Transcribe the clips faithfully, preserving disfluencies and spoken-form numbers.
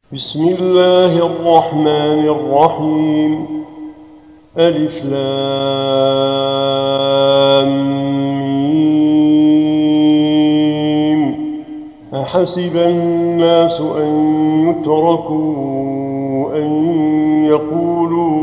بسم الله الرحمن الرحيم. ألف لام ميم. أحسب الناس أن يتركوا أن يقولوا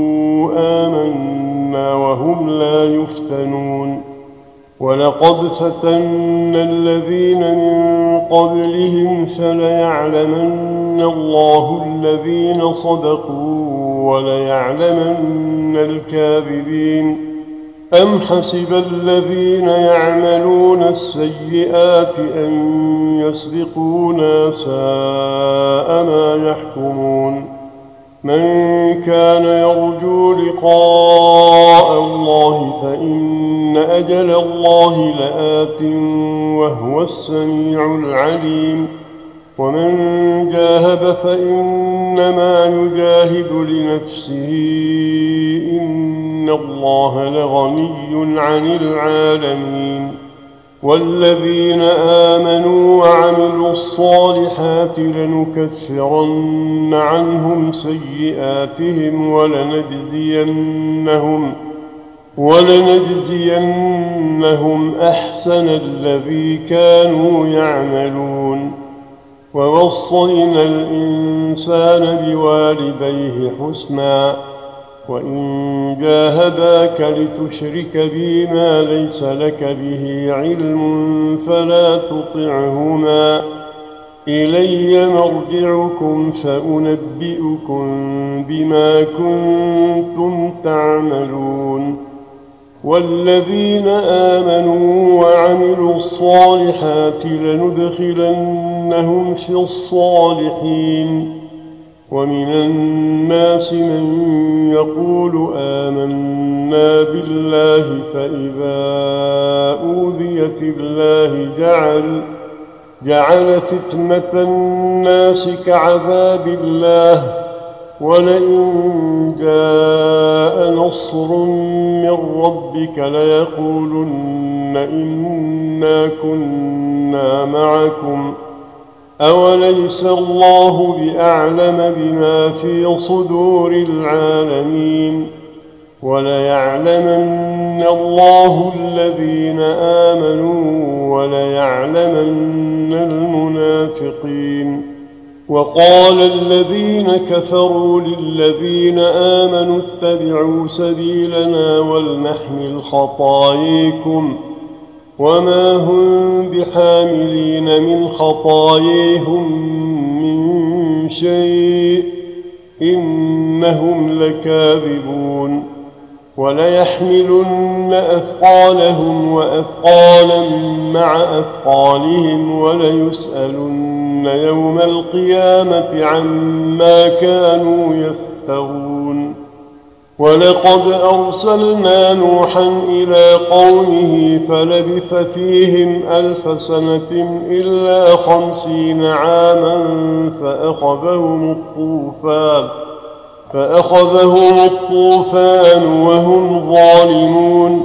آمنا وهم لا يفتنون. ولقد فتنا الذين من قبلهم فليعلمن الله الذين صدقوا وليعلمن الكاذبين. أم حسب الذين يعملون السيئات أن يسبقونا ساء ما يحكمون. من كان يرجو لقاء الله فإن أجل الله لآت وهو السميع العليم. ومن جاهد فإنما يجاهد لنفسه إن الله لغني عن العالمين. والذين آمنوا وعملوا الصالحات لنكفرن عنهم سيئاتهم ولنجزينهم, ولنجزينهم أحسن الذي كانوا يعملون. ووصينا الإنسان بوالديه حسنا وإن جاهداك لتشرك بي ما ليس لك به علم فلا تطعهما. إلي مرجعكم فأنبئكم بما كنتم تعملون. والذين آمنوا وعملوا الصالحات لندخلنهم في الصالحين. ومن الناس من يقول آمنا بالله فإذا أوذي في الله جعل, جعل فتنة الناس كعذاب الله. ولئن جاء نصر من ربك ليقولن إنا كنا معكم أوليس الله بأعلم بما في صدور العالمين. وليعلمن الله الذين آمنوا وليعلمن المنافقين. وقال الذين كفروا للذين آمنوا اتبعوا سبيلنا ولنحمل خطاياكم وما هم بحاملين من خطاياهم من شيء إنهم لكاذبون. وليحملن أثقالهم وأثقالا مع أثقالهم وليسألن يوم القيامة عما كانوا يفترون. ولقد أرسلنا نوحا إلى قومه فلبث فيهم ألف سنة إلا خمسين عاما فأخذهم الطوفان, فأخذهم الطوفان وهم ظالمون.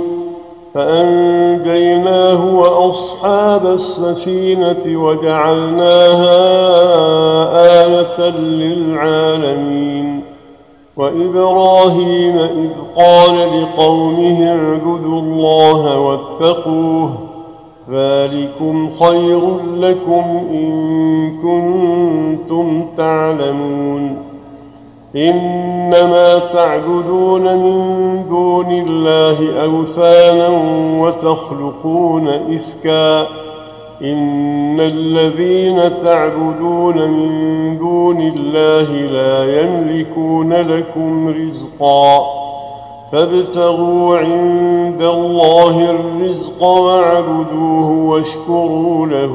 فأنجيناه وأصحاب السفينة وجعلناها آية للعالمين. وإبراهيم إذ قال لقومه اعبدوا الله واتقوه ذلكم خير لكم إن كنتم تعلمون. إنما تعبدون من دون الله أوثانا وتخلقون إفكا إن الذين تعبدون من دون الله لا يملكون لكم رزقا فابتغوا عند الله الرزق واعبدوه واشكروا له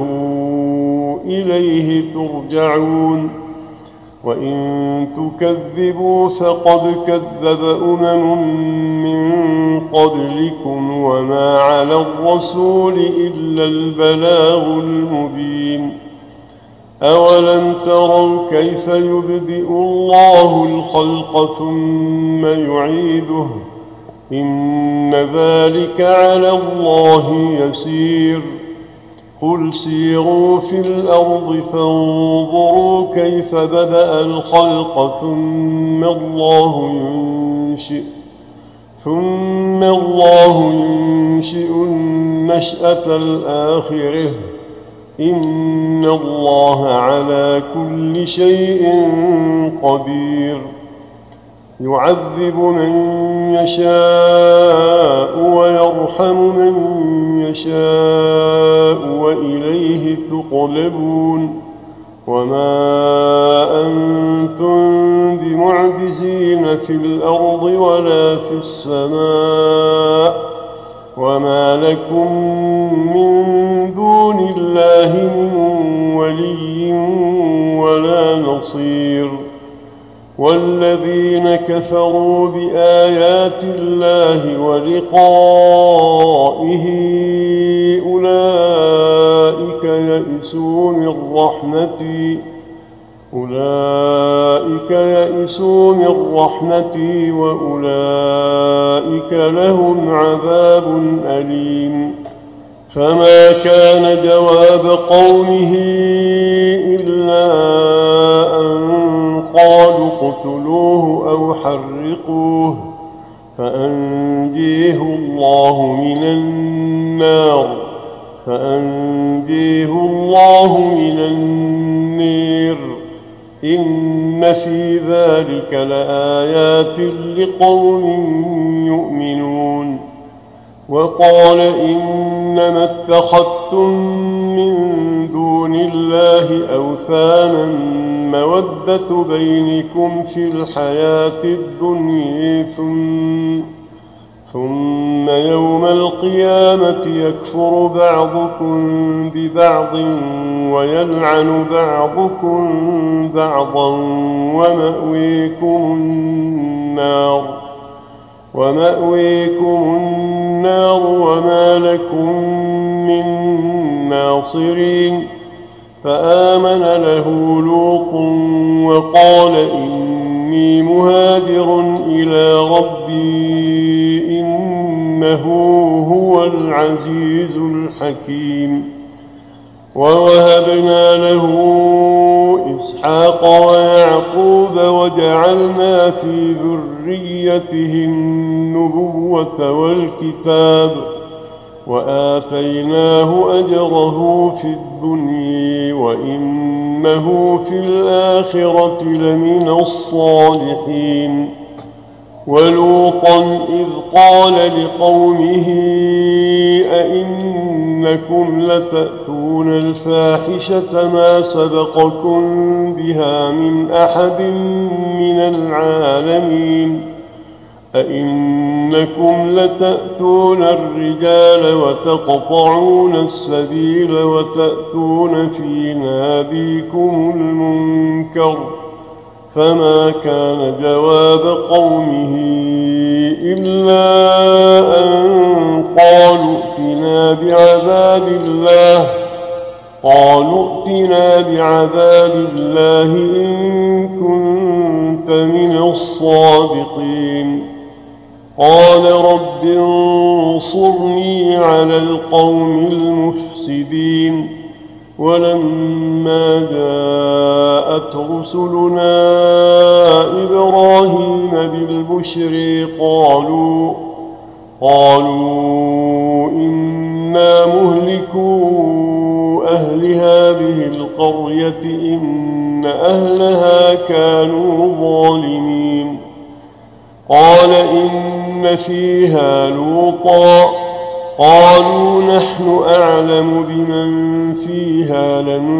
إليه ترجعون. وإن تكذبوا فقد كذب أمم من قبلكم وما على الرسول إلا البلاغ المبين. أولم تروا كيف يبدئ الله الخلق ثم يعيده إن ذلك على الله يسير. قل سيروا في الأرض فانظروا كيف بدأ الخلق ثم الله ينشئ ثم الله ينشئ النشأة الآخرة إن الله على كل شيء قدير يعذب من يشاء ويرحم من يشاء وإليه تقلبون وما أنتم بمعجزين في الأرض ولا في السماء وما لكم من دون الله من ولي ولا نصير والذين كفروا بآيات الله ولقائه أولئك يئسوا من رحمتي أولئك يئسوا من رحمتي وأولئك لهم عذاب أليم فما كان جواب قومه إلا أن قالوا اقتلوه أو حرقوه فأنجيه الله من النار فأنجيه الله من النير إن في ذلك لآيات لقوم يؤمنون وقال إنما اتخذتم من دون الله أوثانا مودة بينكم في الحياة الدنيا ثم, ثم يوم القيامة يكفر بعضكم ببعض ويلعن بعضكم بعضا ومأويكم النار ومأويكم النار وما لكم من ناصرين فآمن له لوط وقال إني مهاجر إلى ربي إنه هو العزيز الحكيم ووهبنا له إسحاق ويعقوب وجعلنا في ذريته النبوة والكتاب وآتيناه أجره في الدنيا وإنه في الآخرة لمن الصالحين ولوطا إذ قال لقومه أئنكم لتأتون الفاحشة ما سبقكم بها من أحد من العالمين أئنكم لتأتون الرجال وتقطعون السبيل وتأتون في ناديكم المنكر فما كان جواب قومه إلا أن قالوا ائتنا بعذاب الله قالوا ائتنا بعذاب الله إن كنت من الصادقين قال رب انصرني على القوم المفسدين ولما جاءت رسلنا إبراهيم بالبشر قالوا قالوا إنا مهلكو أهل هذه القرية إن أهلها كانوا ظالمين قال إن فيها لوطا قالوا نحن أعلم بمن فيها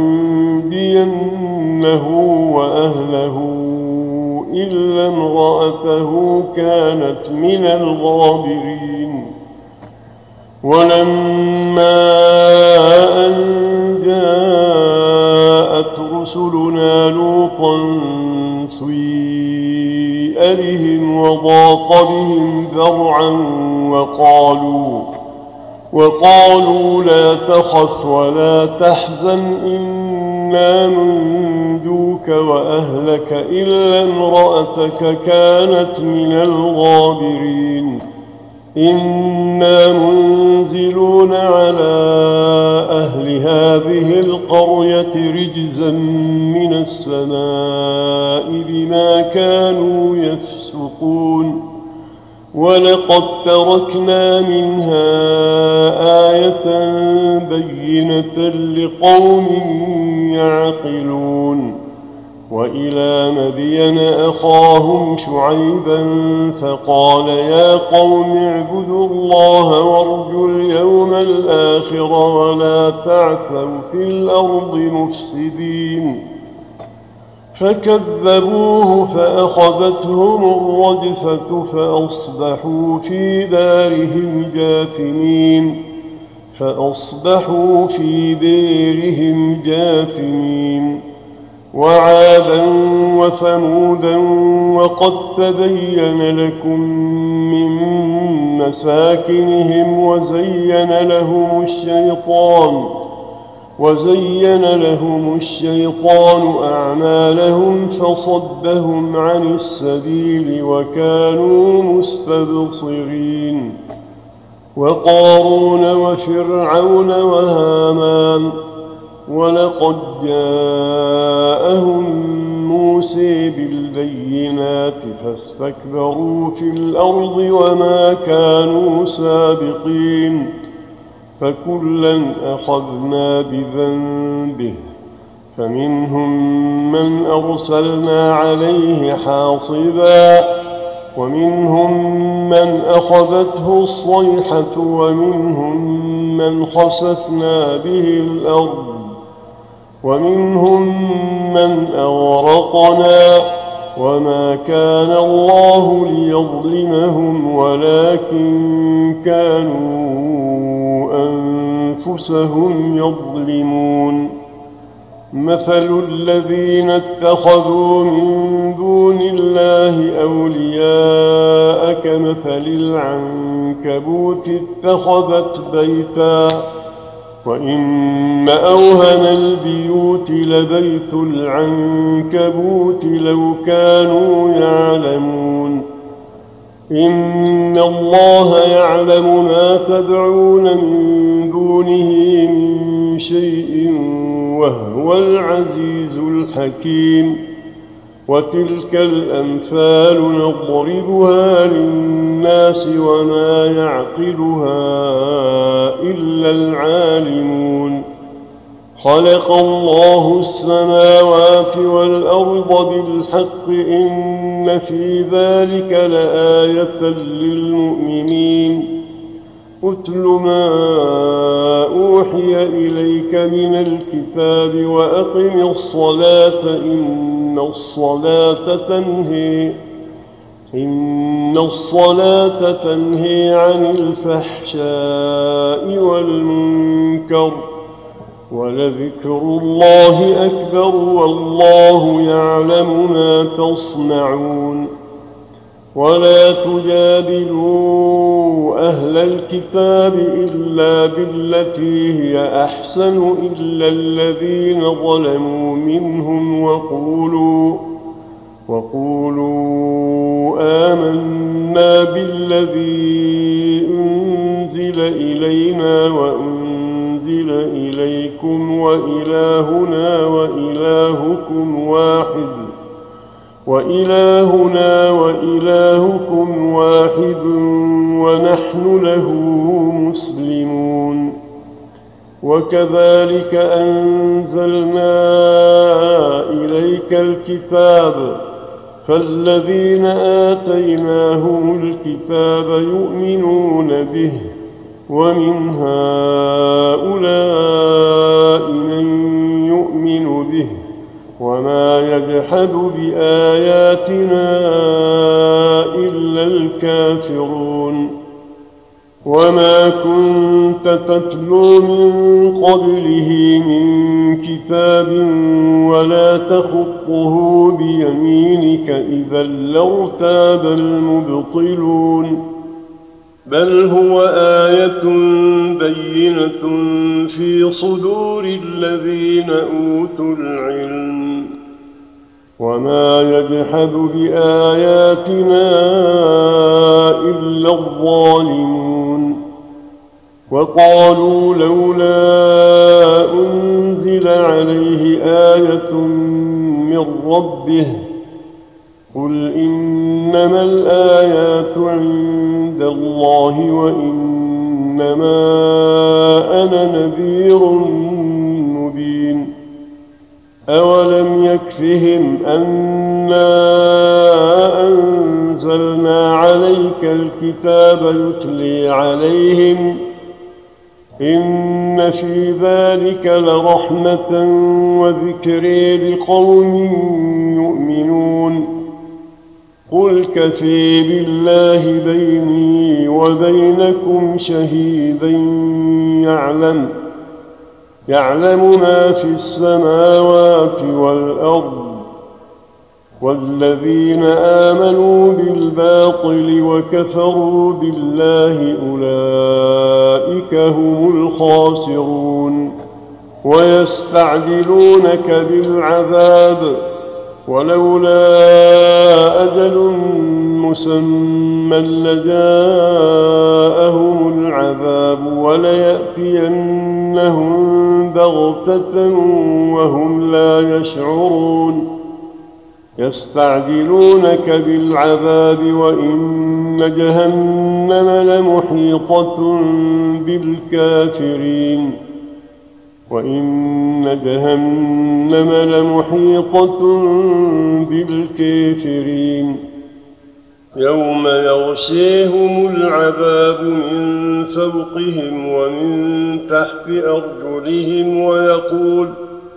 لننجينه وأهله إلا امرأته كانت من الغابرين ولما أن جاءت رسلنا لوطا سيء بهم وضاق بهم ذرعا وقالوا وقالوا لا تخف ولا تحزن إنا منجوك وأهلك إلا امرأتك كانت من الغابرين إنا منزلون على أهل هذه القرية رجزا من السماء بما كانوا يفسقون ولقد تركنا منها آية بينة لقوم يعقلون وإلى مدين أخاهم شعيبا فقال يا قوم اعبدوا الله وارجوا اليوم الآخر ولا تعثوا في الأرض مفسدين فكذبوه فأخذتهم الرجفة فأصبحوا في دارهم جاثمين فأصبحوا في ديرهم جاثمين وعادا وثمودا وقد تبين لكم من مساكنهم وزين لهم الشيطان وزين لهم الشيطان أعمالهم فصدهم عن السبيل وكانوا مستبصرين وقارون وفرعون وهامان ولقد جاءهم موسى بالبينات فاستكبروا في الأرض وما كانوا سابقين فكلا أخذنا بذنبه فمنهم من أرسلنا عليه حاصبا ومنهم من أخذته الصيحة ومنهم من خسفنا به الأرض ومنهم من أغرقنا وما كان الله ليظلمهم ولكن كانوا أنفسهم يظلمون مثل الذين اتخذوا من دون الله أولياء كمثل العنكبوت اتخذت بيتا وإن أوهن البيوت لبيت العنكبوت لو كانوا يعلمون إن الله يعلم ما تدعون من دونه من شيء وهو العزيز الحكيم وتلك الأمثال نضربها للناس وما يعقلها إلا العالمون خلق الله السماوات والأرض بالحق إن في ذلك لآية للمؤمنين أتل ما أوحي إليك من الكتاب وأقم الصلاة إن الصلاة تنهي إن الصلاة تنهي عن الفحشاء والمنكر ولذكر الله أكبر والله يعلم ما تصنعون ولا تجادلوا أهل الكتاب إلا بالتي هي أحسن إلا الذين ظلموا منهم وقولوا وقولوا آمنا بالذي أنزل إلينا وأنزل إليكم وإلهنا وإلهكم واحد وإلهنا وإلهكم واحد ونحن له مسلمون وكذلك أنزلنا إليك الكتاب فالذين آتيناهم الكتاب يؤمنون به ومن هؤلاء من يؤمن به وما يجحد بآياتنا إلا الكافرون وما كنت تتلو من قبله من كتاب ولا تخطه بيمينك إذا لارتاب المبطلون بل هو آية بينة في صدور الذين أوتوا العلم وما يجحد بآياتنا إلا الظالمون. وقالوا لولا أنزل عليه آية من ربه قل إنما الآيات عند الله وإنما أنا نذير مبين. أولم يكفهم أنا أنزلنا عليك الكتاب يتلي عليهم إن في ذلك لرحمة وذكر لقوم يؤمنون. قل كفى بالله بيني وبينكم شهيدا يعلم يعلم ما في السماوات والأرض والذين آمنوا بالباطل وكفروا بالله أولئك هم الخاسرون. ويستعجلونك بالعذاب ولولا أجل مسمى لجاءهم العذاب وليأتينهم بغتة وهم لا يشعرون. يستعجلونك بالعذاب وإن جهنم لمحيطة بالكافرين وإن جهنم لمحيطة بالكافرين. يوم يغشيهم العذاب من فوقهم ومن تحت أرجلهم ويقول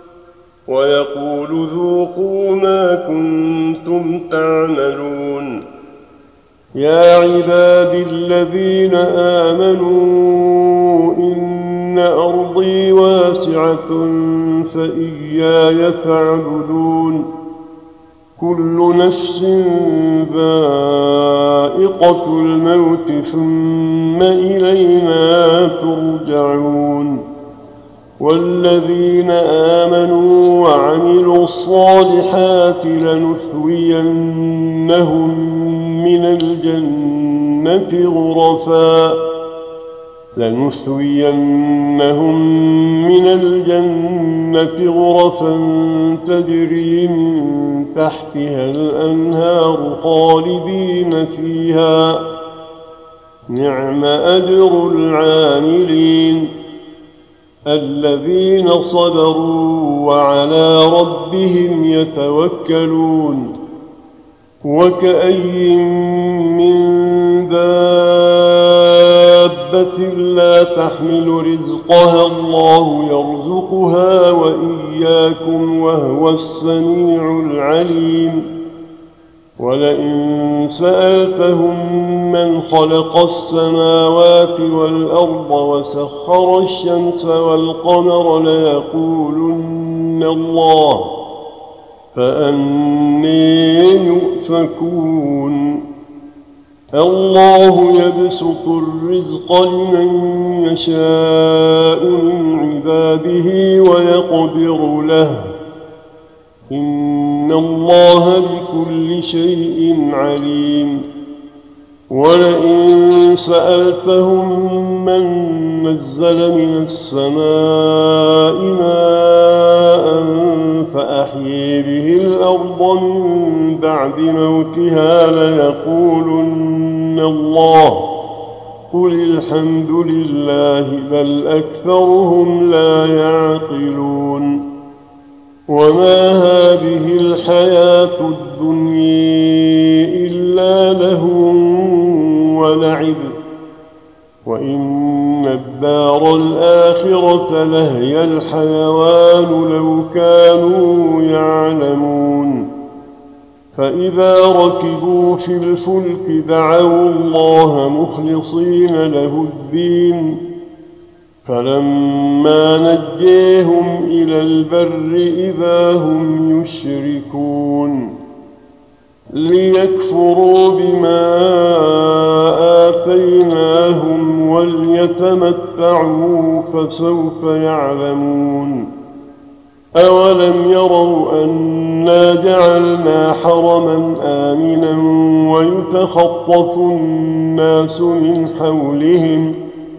ويقول ذوقوا ما كنتم تعملون. يا عبادي الذين آمنوا إن أرضي واسعة فإياي فاعبدون. كل نفس ذائقة الموت ثم إلينا ترجعون. والذين آمنوا وعملوا الصالحات لنثوينهم من الجنة غرفا لنثوينهم من الجنة غرفا تجري من تحتها الأنهار خالدين فيها نعم أجر العاملين. الذين صبروا وعلى ربهم يتوكلون. وكأي من دابة لا تحمل رزقها الله يرزقها وإياكم وهو السميع العليم. ولئن سألتهم من خلق السماوات والأرض وسخر الشمس والقمر ليقولن الله فأني يؤفكون. الله يبسط الرزق لمن يشاء من عباده ويقدر له إن الله بكل شيء عليم. ولئن سألتهم من نزل من السماء ماء فأحيي به الأرض من بعد موتها ليقولن الله قل الحمد لله بل أكثرهم لا يعقلون. وما هذه الحياة الدنيا إلا لهو ولعب وإن الدار الآخرة لهي الحيوان لو كانوا يعلمون. فإذا ركبوا في الفلك دعوا الله مخلصين له الدين فلما نجيهم إلى البر إذا هم يشركون. ليكفروا بما آتيناهم وليتمتعوا فسوف يعلمون. أولم يروا أنا جعلنا حرما آمنا ويتخطف الناس من حولهم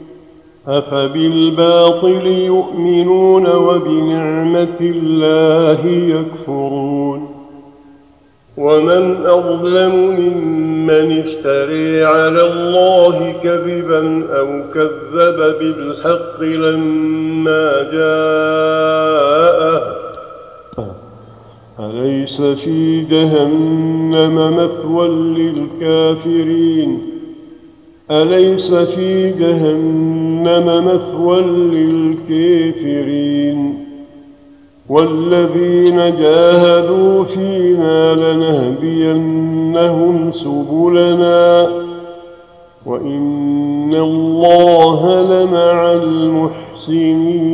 أفبالباطل يؤمنون وبنعمة الله يكفرون ومن أظلم ممن افتري على الله كذبا أو كذب بالحق لما جاءه أليس في جهنم مثوى للكافرين أليس في جهنم مثوى للكافرين والذين جاهدوا فينا لنهدينهم سبلنا وإن الله لمع المحسنين